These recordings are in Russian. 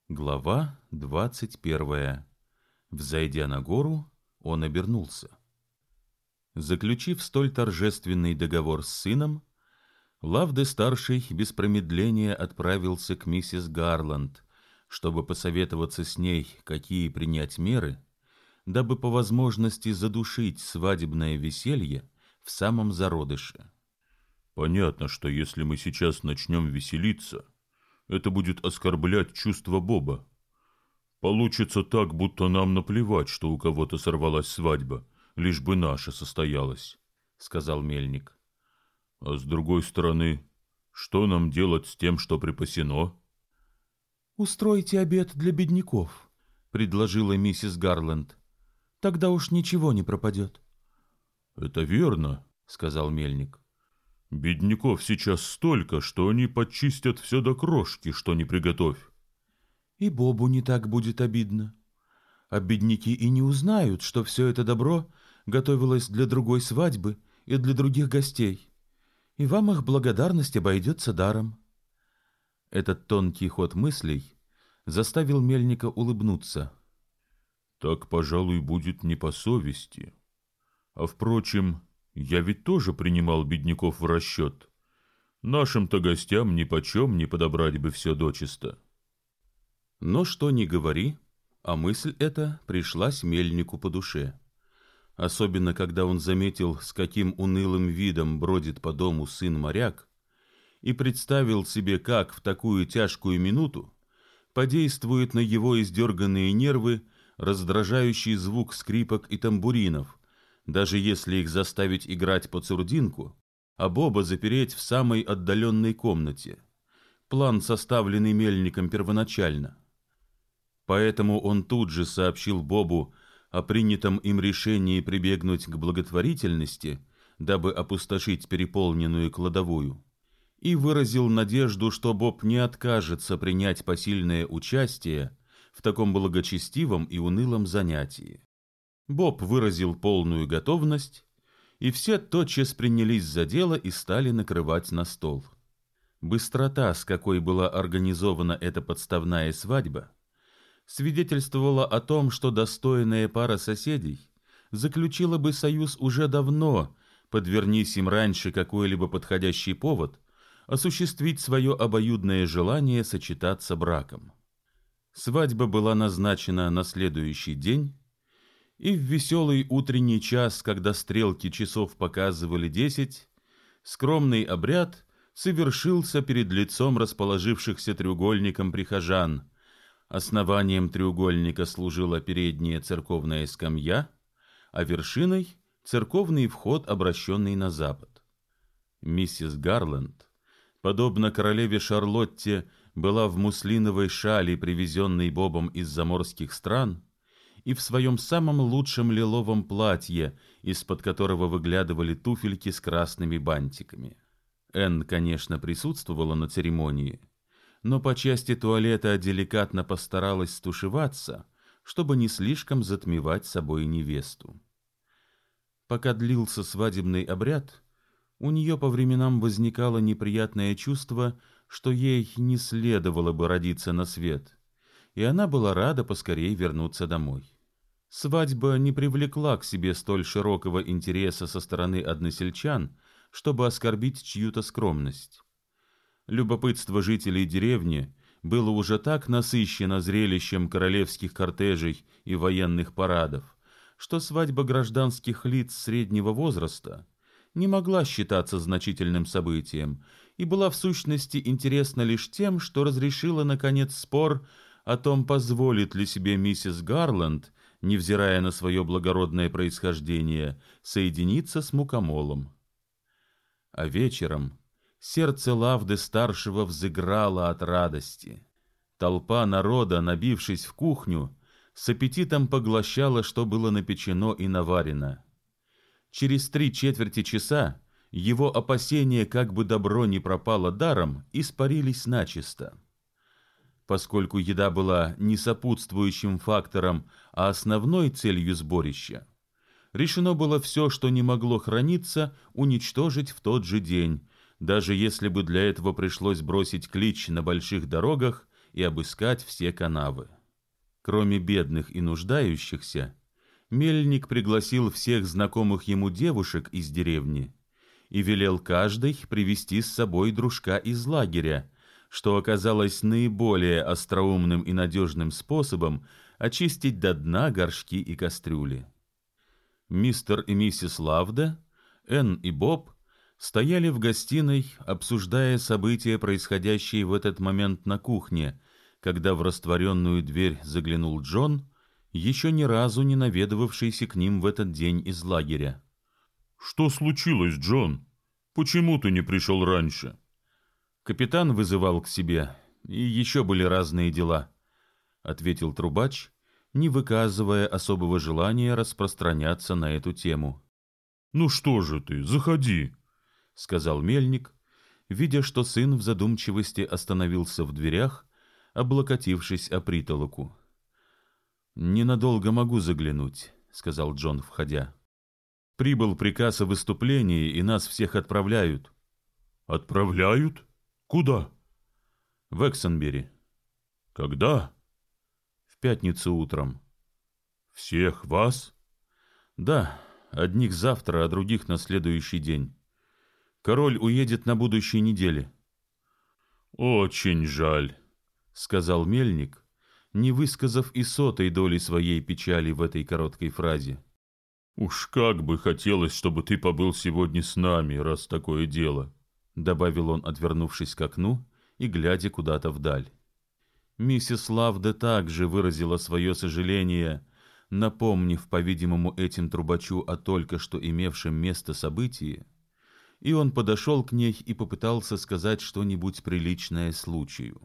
Глава 21. Взойдя на гору, он обернулся. Заключив столь торжественный договор с сыном, Лавде-старший без промедления отправился к миссис Гарланд, чтобы посоветоваться с ней, какие принять меры, дабы по возможности задушить свадебное веселье в самом зародыше. Понятно, что если мы сейчас начнем веселиться, это будет оскорблять чувства Боба. Получится так, будто нам наплевать, что у кого-то сорвалась свадьба, лишь бы наша состоялась, — сказал мельник. А с другой стороны, что нам делать с тем, что припасено? «Устройте обед для бедняков», — предложила миссис Гарланд. «Тогда уж ничего не пропадет». «Это верно», — сказал мельник. «Бедняков сейчас столько, что они подчистят все до крошки, что не приготовь». «И Бобу не так будет обидно. А бедняки и не узнают, что все это добро готовилось для другой свадьбы и для других гостей, и вам их благодарность обойдется даром». Этот тонкий ход мыслей заставил мельника улыбнуться. «Так, пожалуй, будет не по совести. А, впрочем, я ведь тоже принимал бедняков в расчет. Нашим-то гостям нипочем не подобрать бы все дочисто». Но что ни говори, а мысль эта пришлась мельнику по душе. Особенно, когда он заметил, с каким унылым видом бродит по дому сын-моряк, и представил себе, как в такую тяжкую минуту подействует на его издерганные нервы раздражающий звук скрипок и тамбуринов, даже если их заставить играть под сурдинку, а Боба запереть в самой отдаленной комнате. План, составленный мельником первоначально. Поэтому он тут же сообщил Бобу о принятом им решении прибегнуть к благотворительности, дабы опустошить переполненную кладовую, и выразил надежду, что Боб не откажется принять посильное участие в таком благочестивом и унылом занятии. Боб выразил полную готовность, и все тотчас принялись за дело и стали накрывать на стол. Быстрота, с какой была организована эта подставная свадьба, свидетельствовала о том, что достойная пара соседей заключила бы союз уже давно, подвернись им раньше какой-либо подходящий повод осуществить свое обоюдное желание сочетаться браком. Свадьба была назначена на следующий день, и в веселый утренний час, когда стрелки часов показывали 10, скромный обряд совершился перед лицом расположившихся треугольником прихожан. Основанием треугольника служила передняя церковная скамья, а вершиной — церковный вход, обращенный на запад. Миссис Гарланд, подобно королеве Шарлотте, была в муслиновой шали, привезенной Бобом из заморских стран, и в своем самом лучшем лиловом платье, из-под которого выглядывали туфельки с красными бантиками. Энн, конечно, присутствовала на церемонии, но по части туалета деликатно постаралась стушеваться, чтобы не слишком затмевать собой невесту. Пока длился свадебный обряд, у нее по временам возникало неприятное чувство, что ей не следовало бы родиться на свет, и она была рада поскорей вернуться домой. Свадьба не привлекла к себе столь широкого интереса со стороны односельчан, чтобы оскорбить чью-то скромность. Любопытство жителей деревни было уже так насыщено зрелищем королевских кортежей и военных парадов, что свадьба гражданских лиц среднего возраста не могла считаться значительным событием и была в сущности интересна лишь тем, что разрешила, наконец, спор о том, позволит ли себе миссис Гарланд, невзирая на свое благородное происхождение, соединиться с мукомолом. А вечером сердце Лавды-старшего взыграло от радости. Толпа народа, набившись в кухню, с аппетитом поглощала, что было напечено и наварено. Через 3/4 часа его опасения, как бы добро не пропало даром, испарились начисто. Поскольку еда была не сопутствующим фактором, а основной целью сборища, решено было все, что не могло храниться, уничтожить в тот же день, даже если бы для этого пришлось бросить клич на больших дорогах и обыскать все канавы. Кроме бедных и нуждающихся, мельник пригласил всех знакомых ему девушек из деревни и велел каждой привести с собой дружка из лагеря, что оказалось наиболее остроумным и надежным способом очистить до дна горшки и кастрюли. Мистер и миссис Лавда, Энн и Боб стояли в гостиной, обсуждая события, происходящие в этот момент на кухне, когда в растворенную дверь заглянул Джон, еще ни разу не наведывавшийся к ним в этот день из лагеря. «Что случилось, Джон? Почему ты не пришел раньше?» «Капитан вызывал к себе, и еще были разные дела», — ответил трубач, не выказывая особого желания распространяться на эту тему. «Ну что же ты, заходи», — сказал мельник, видя, что сын в задумчивости остановился в дверях, облокотившись о притолоку. «Ненадолго могу заглянуть», — сказал Джон, входя. «Прибыл приказ о выступлении, и нас всех отправляют». «Отправляют? Куда?» «В Эксонбери». «Когда?» «В пятницу утром». «Всех вас?» «Да, одних завтра, а других на следующий день. Король уедет на будущей неделе». «Очень жаль», — сказал мельник, не высказав и сотой доли своей печали в этой короткой фразе. «Уж как бы хотелось, чтобы ты побыл сегодня с нами, раз такое дело», — добавил он, отвернувшись к окну и глядя куда-то вдаль. Миссис Лавда также выразила свое сожаление, напомнив, по-видимому, этим трубачу о только что имевшем место событии, и он подошел к ней и попытался сказать что-нибудь приличное случаю.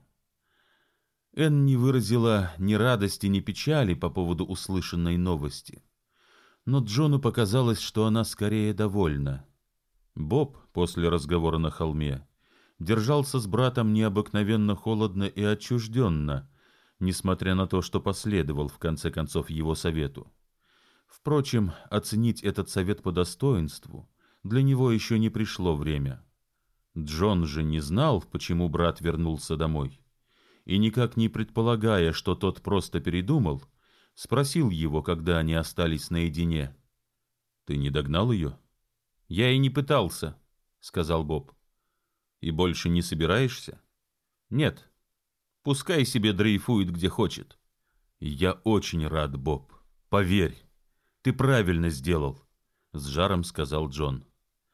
Энн не выразила ни радости, ни печали по поводу услышанной новости, но Джону показалось, что она скорее довольна. Боб, после разговора на холме, держался с братом необыкновенно холодно и отчужденно, несмотря на то, что последовал в конце концов его совету. Впрочем, оценить этот совет по достоинству для него еще не пришло время. Джон же не знал, почему брат вернулся домой, и никак не предполагая, что тот просто передумал, спросил его, когда они остались наедине: «Ты не догнал ее?» «Я и не пытался», — сказал Боб. «И больше не собираешься?» «Нет. Пускай себе дрейфует где хочет». «Я очень рад, Боб. Поверь, ты правильно сделал», — с жаром сказал Джон.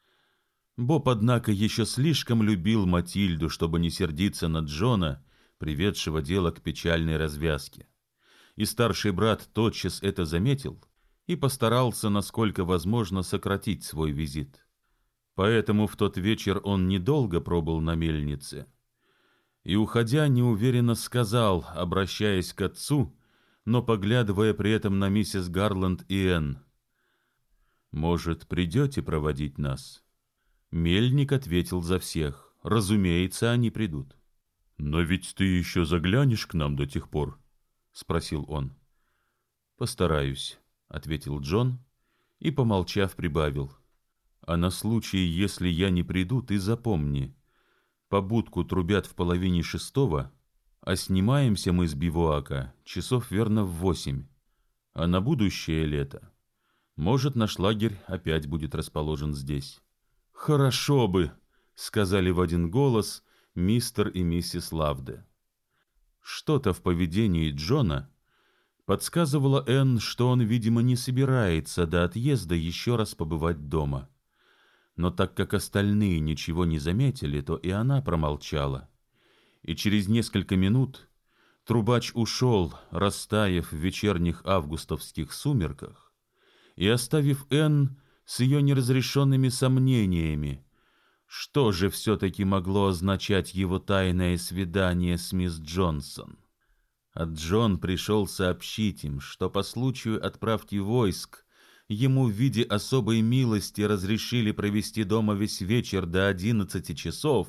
Боб, однако, еще слишком любил Матильду, чтобы не сердиться на Джона, приведшего дело к печальной развязке. И старший брат тотчас это заметил и постарался, насколько возможно, сократить свой визит. Поэтому в тот вечер он недолго пробыл на мельнице и, уходя, неуверенно сказал, обращаясь к отцу, но поглядывая при этом на миссис Гарланд и Энн: «Может, придете проводить нас?» Мельник ответил за всех: «Разумеется, они придут». «Но ведь ты еще заглянешь к нам до тех пор?» — спросил он. «Постараюсь», — ответил Джон и, помолчав, прибавил: «А на случай, если я не приду, ты запомни, побудку трубят в 5:30, а снимаемся мы с бивуака часов верно в 8, а на будущее лето, может, наш лагерь опять будет расположен здесь». «Хорошо бы», — сказали в один голос мистер и миссис Лавде. Что-то в поведении Джона подсказывало Энн, что он, видимо, не собирается до отъезда еще раз побывать дома. Но так как остальные ничего не заметили, то и она промолчала. И через несколько минут трубач ушел, растаяв в вечерних августовских сумерках, и оставив Энн с ее неразрешенными сомнениями, что же все-таки могло означать его тайное свидание с мисс Джонсон. А Джон пришел сообщить им, что по случаю отправки войск ему в виде особой милости разрешили провести дома весь вечер до 11 часов,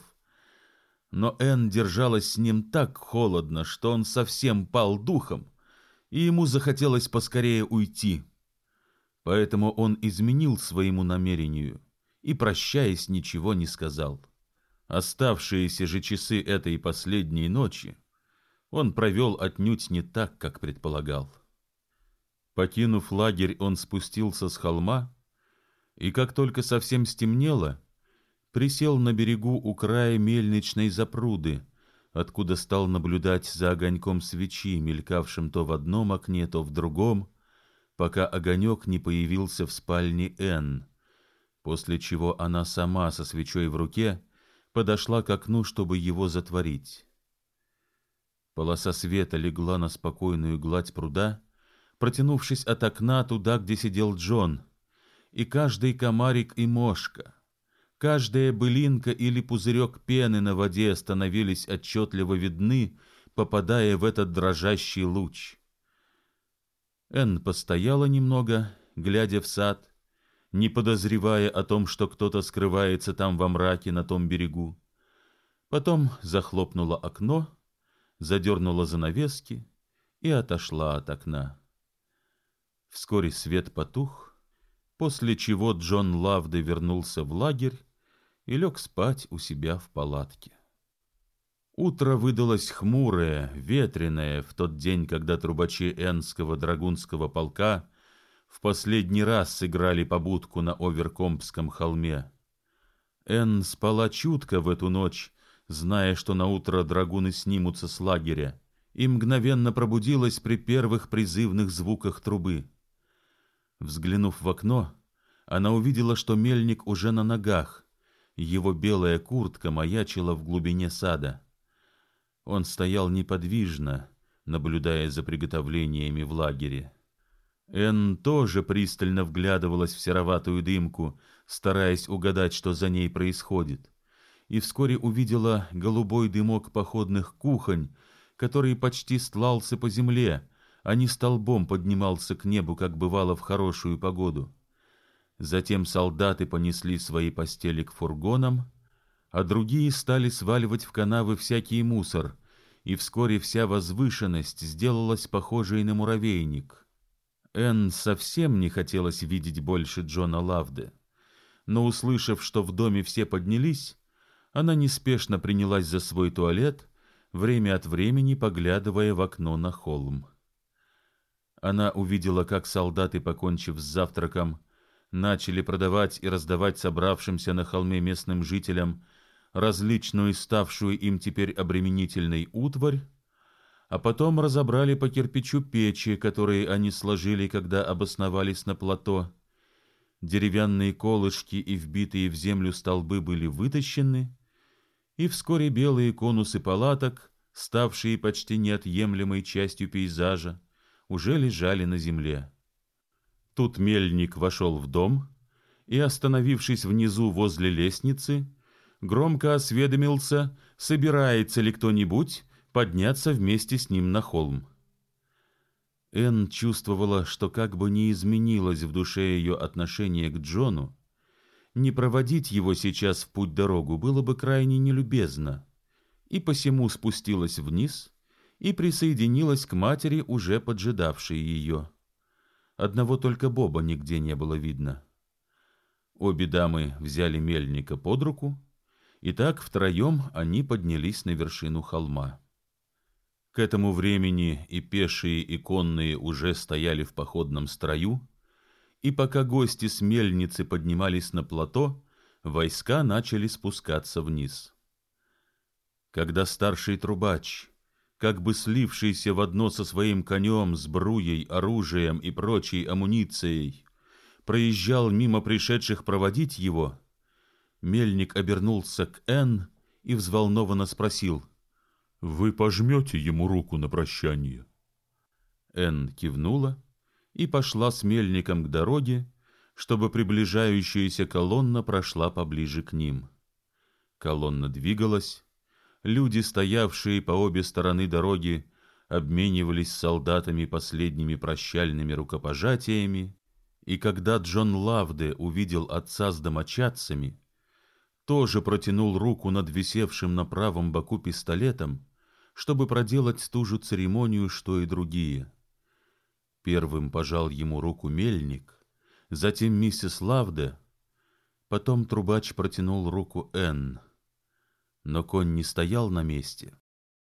но Энн держалась с ним так холодно, что он совсем пал духом, и ему захотелось поскорее уйти. Поэтому он изменил своему намерению и, прощаясь, ничего не сказал. Оставшиеся же часы этой последней ночи он провел отнюдь не так, как предполагал. Покинув лагерь, он спустился с холма, и как только совсем стемнело, присел на берегу у края мельничной запруды, откуда стал наблюдать за огоньком свечи, мелькавшим то в одном окне, то в другом, пока огонек не появился в спальне Энн, после чего она сама со свечой в руке подошла к окну, чтобы его затворить. Полоса света легла на спокойную гладь пруда, протянувшись от окна туда, где сидел Джон, и каждый комарик и мошка, каждая былинка или пузырек пены на воде становились отчетливо видны, попадая в этот дрожащий луч. Энн постояла немного, глядя в сад, не подозревая о том, что кто-то скрывается там во мраке на том берегу. Потом захлопнула окно, задернула занавески и отошла от окна. Вскоре свет потух, после чего Джон Лавде вернулся в лагерь и лег спать у себя в палатке. Утро выдалось хмурое, ветреное в тот день, когда трубачи Эннского драгунского полка в последний раз сыграли побудку на Оверкомпском холме. Энн спала чутко в эту ночь, зная, что наутро драгуны снимутся с лагеря, и мгновенно пробудилась при первых призывных звуках трубы. Взглянув в окно, она увидела, что мельник уже на ногах, его белая куртка маячила в глубине сада. Он стоял неподвижно, наблюдая за приготовлениями в лагере. Энн тоже пристально вглядывалась в сероватую дымку, стараясь угадать, что за ней происходит, и вскоре увидела голубой дымок походных кухонь, который почти стлался по земле, а не столбом поднимался к небу, как бывало в хорошую погоду. Затем солдаты понесли свои постели к фургонам, а другие стали сваливать в канавы всякий мусор, и вскоре вся возвышенность сделалась похожей на муравейник. Энн совсем не хотелось видеть больше Джона Лавде, но, услышав, что в доме все поднялись, она неспешно принялась за свой туалет, время от времени поглядывая в окно на холм. Она увидела, как солдаты, покончив с завтраком, начали продавать и раздавать собравшимся на холме местным жителям различную, ставшую им теперь обременительной утварь, а потом разобрали по кирпичу печи, которые они сложили, когда обосновались на плато. Деревянные колышки и вбитые в землю столбы были вытащены, и вскоре белые конусы палаток, ставшие почти неотъемлемой частью пейзажа, уже лежали на земле. Тут мельник вошел в дом и, остановившись внизу возле лестницы, громко осведомился, собирается ли кто-нибудь подняться вместе с ним на холм. Энн чувствовала, что как бы ни изменилось в душе ее отношение к Джону, не проводить его сейчас в путь-дорогу было бы крайне нелюбезно, и посему спустилась вниз и присоединилась к матери, уже поджидавшей ее. Одного только Боба нигде не было видно. Обе дамы взяли мельника под руку, и так втроем они поднялись на вершину холма. К этому времени и пешие, и конные уже стояли в походном строю, и пока гости с мельницы поднимались на плато, войска начали спускаться вниз. Когда старший трубач, как бы слившийся в одно со своим конем, сбруей, оружием и прочей амуницией, проезжал мимо пришедших проводить его, мельник обернулся к Энн и взволнованно спросил: «Вы пожмете ему руку на прощание?» Энн кивнула и пошла с мельником к дороге, чтобы приближающаяся колонна прошла поближе к ним. Колонна двигалась, люди, стоявшие по обе стороны дороги, обменивались с солдатами последними прощальными рукопожатиями, и когда Джон Лавде увидел отца с домочадцами, тоже протянул руку над висевшим на правом боку пистолетом, чтобы проделать ту же церемонию, что и другие. Первым пожал ему руку мельник, затем миссис Лавде, потом трубач протянул руку Энн. Но конь не стоял на месте,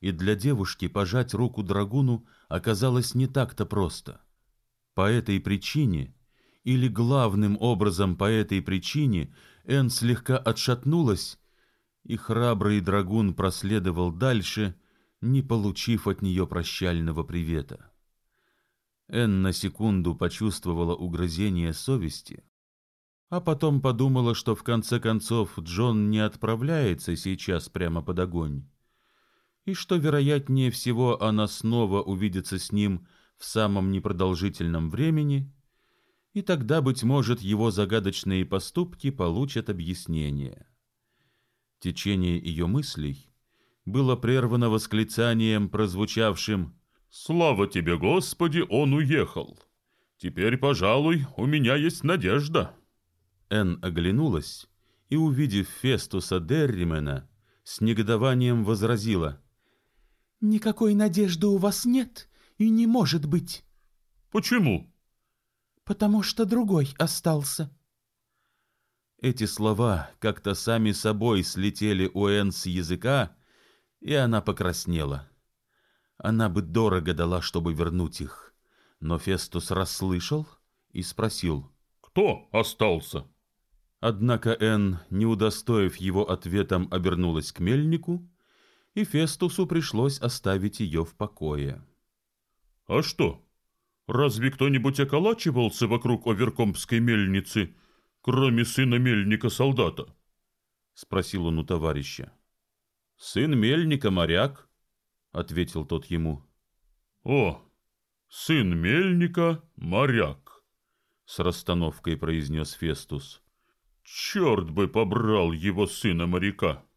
и для девушки пожать руку драгуну оказалось не так-то просто. По этой причине, или главным образом по этой причине, Энн слегка отшатнулась, и храбрый драгун проследовал дальше, не получив от нее прощального привета. Энн на секунду почувствовала угрызение совести, а потом подумала, что в конце концов Джон не отправляется сейчас прямо под огонь, и что, вероятнее всего, она снова увидится с ним в самом непродолжительном времени, и тогда, быть может, его загадочные поступки получат объяснение. Течение ее мыслей было прервано восклицанием, прозвучавшим: «Слава тебе, Господи, он уехал! Теперь, пожалуй, у меня есть надежда!» Энн оглянулась и, увидев Фестуса Дерримена, с негодованием возразила: «Никакой надежды у вас нет и не может быть». «Почему?» «Потому что другой остался». Эти слова как-то сами собой слетели у Энн с языка, и она покраснела. Она бы дорого дала, чтобы вернуть их, но Фестус расслышал и спросил: «Кто остался?» Однако Энн, не удостоив его ответом, обернулась к мельнику, и Фестусу пришлось оставить ее в покое. «А что, разве кто-нибудь околачивался вокруг Оверкомпской мельницы, кроме сына мельника-солдата?» — спросил он у товарища. «Сын мельника моряк», — ответил тот ему. «О, сын мельника моряк», — с расстановкой произнес Фестус. «Черт бы побрал его сына моряка!